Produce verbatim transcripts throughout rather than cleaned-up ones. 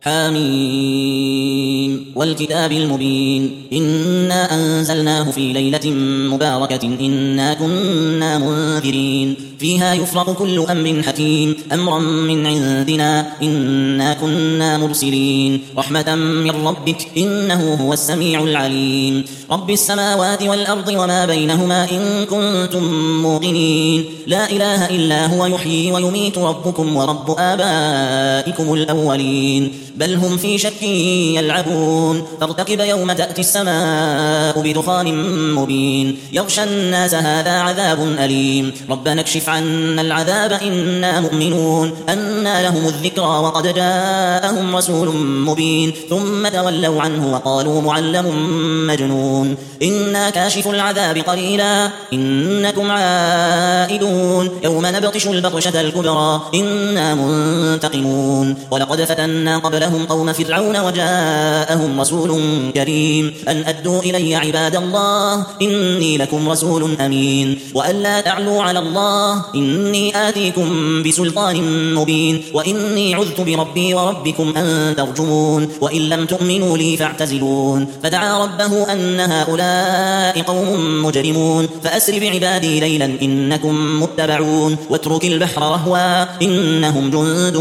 حاميم والكتاب المبين إنا أنزلناه في ليلة مباركة إنا كنا منذرين فيها يفرق كل أمر حكيم أمرا من عندنا إنا كنا مرسلين رحمة من ربك إنه هو السميع العليم رب السماوات والأرض وما بينهما إن كنتم موقنين لا إله إلا هو يحيي ويميت ربكم ورب آبائكم الأولين بل هم في شك يلعبون فارتقب يوم تأتي السماء بدخان مبين يغشى الناس هذا عذاب أليم ربنا اكشف عنا العذاب إنا مؤمنون أنى لهم الذكرى وقد جاءهم رسول مبين ثم تولوا عنه وقالوا معلم مجنون إنا كاشف العذاب قليلا إنكم عائدون يوم نبطش البطشة الكبرى إنا منتقمون ولقد فتنا قبلهم قوم فرعون وجاءهم رسول كريم أن أدوا إلي عباد الله إني لكم رسول أمين وأن لا تعلوا على الله إني آتيكم بسلطان مبين وإني عذت بربي وربكم أن ترجمون وإن لم تؤمنوا لي فاعتزلون فدعا ربه أن هؤلاء قوم مجرمون فأسر بعبادي ليلا إنكم متبعون واترك البحر رهوا إنهم جند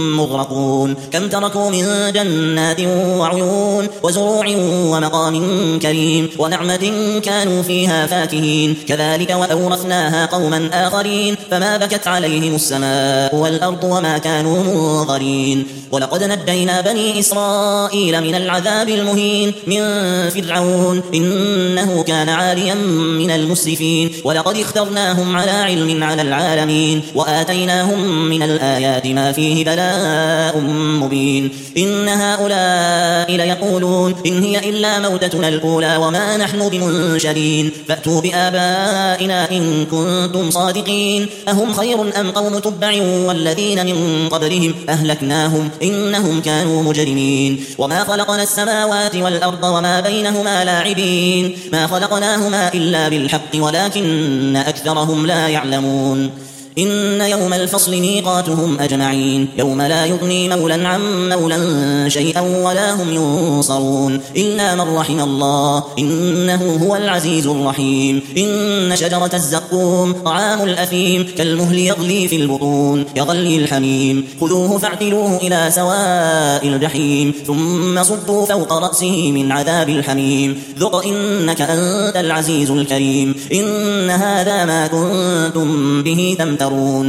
مغرقون كم تركوا من جنات وعيون وزروع ومقام كريم ونعمة كانوا فيها فاكهين كذلك وأورثناها قوما آخرين فما بكت عليهم السماء والأرض وما كانوا منظرين ولقد نجينا بني إسرائيل من العذاب المهين من فرعون إنه كان عاليا من المسرفين ولقد اخترناهم على علم على العالمين وآتيناهم من الآيات ما فيه بلاء مبين إن هؤلاء ليقولون إن هي إلا موتتنا الأولى وما نحن بمنشرين فأتوا بآبائنا إن كنتم صادقين أهم خير أم قوم تبع والذين من قبلهم أهلكناهم إنهم كانوا مجرمين وما خلقنا السماوات والأرض وما بينهما لاعبين ما خلقناهما إلا بالحق ولكن أكثرهم لا يعلمون إن يوم الفصل ميقاتهم أجمعين يوم لا يغني مولا عن مولا شيئا ولا هم ينصرون إلا من رحم الله إنه هو العزيز الرحيم إن شجرة الزقوم طعام الأثيم كالمهل يغلي في البطون كغلي الحميم خذوه فاعتلوه إلى سواء الجحيم ثم صبوا فوق رأسه من عذاب الحميم ذق إنك أنت العزيز الكريم إن هذا ما كنتم به تمترون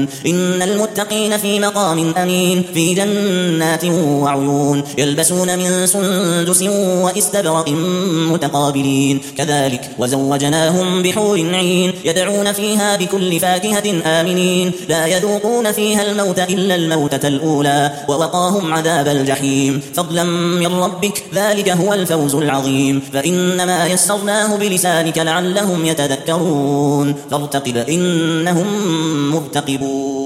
إن المتقين في مقام أمين في جنات وعيون يلبسون من سندس وإستبرق متقابلين كذلك وزوجناهم بحور عين يدعون فيها بكل فاكهة آمنين لا يذوقون فيها الموت إلا الموتة الأولى ووقاهم عذاب الجحيم فضلا من ربك ذلك هو الفوز العظيم فإنما يسرناه بلسانك لعلهم يتذكرون فارتقب إنهم مرتقبون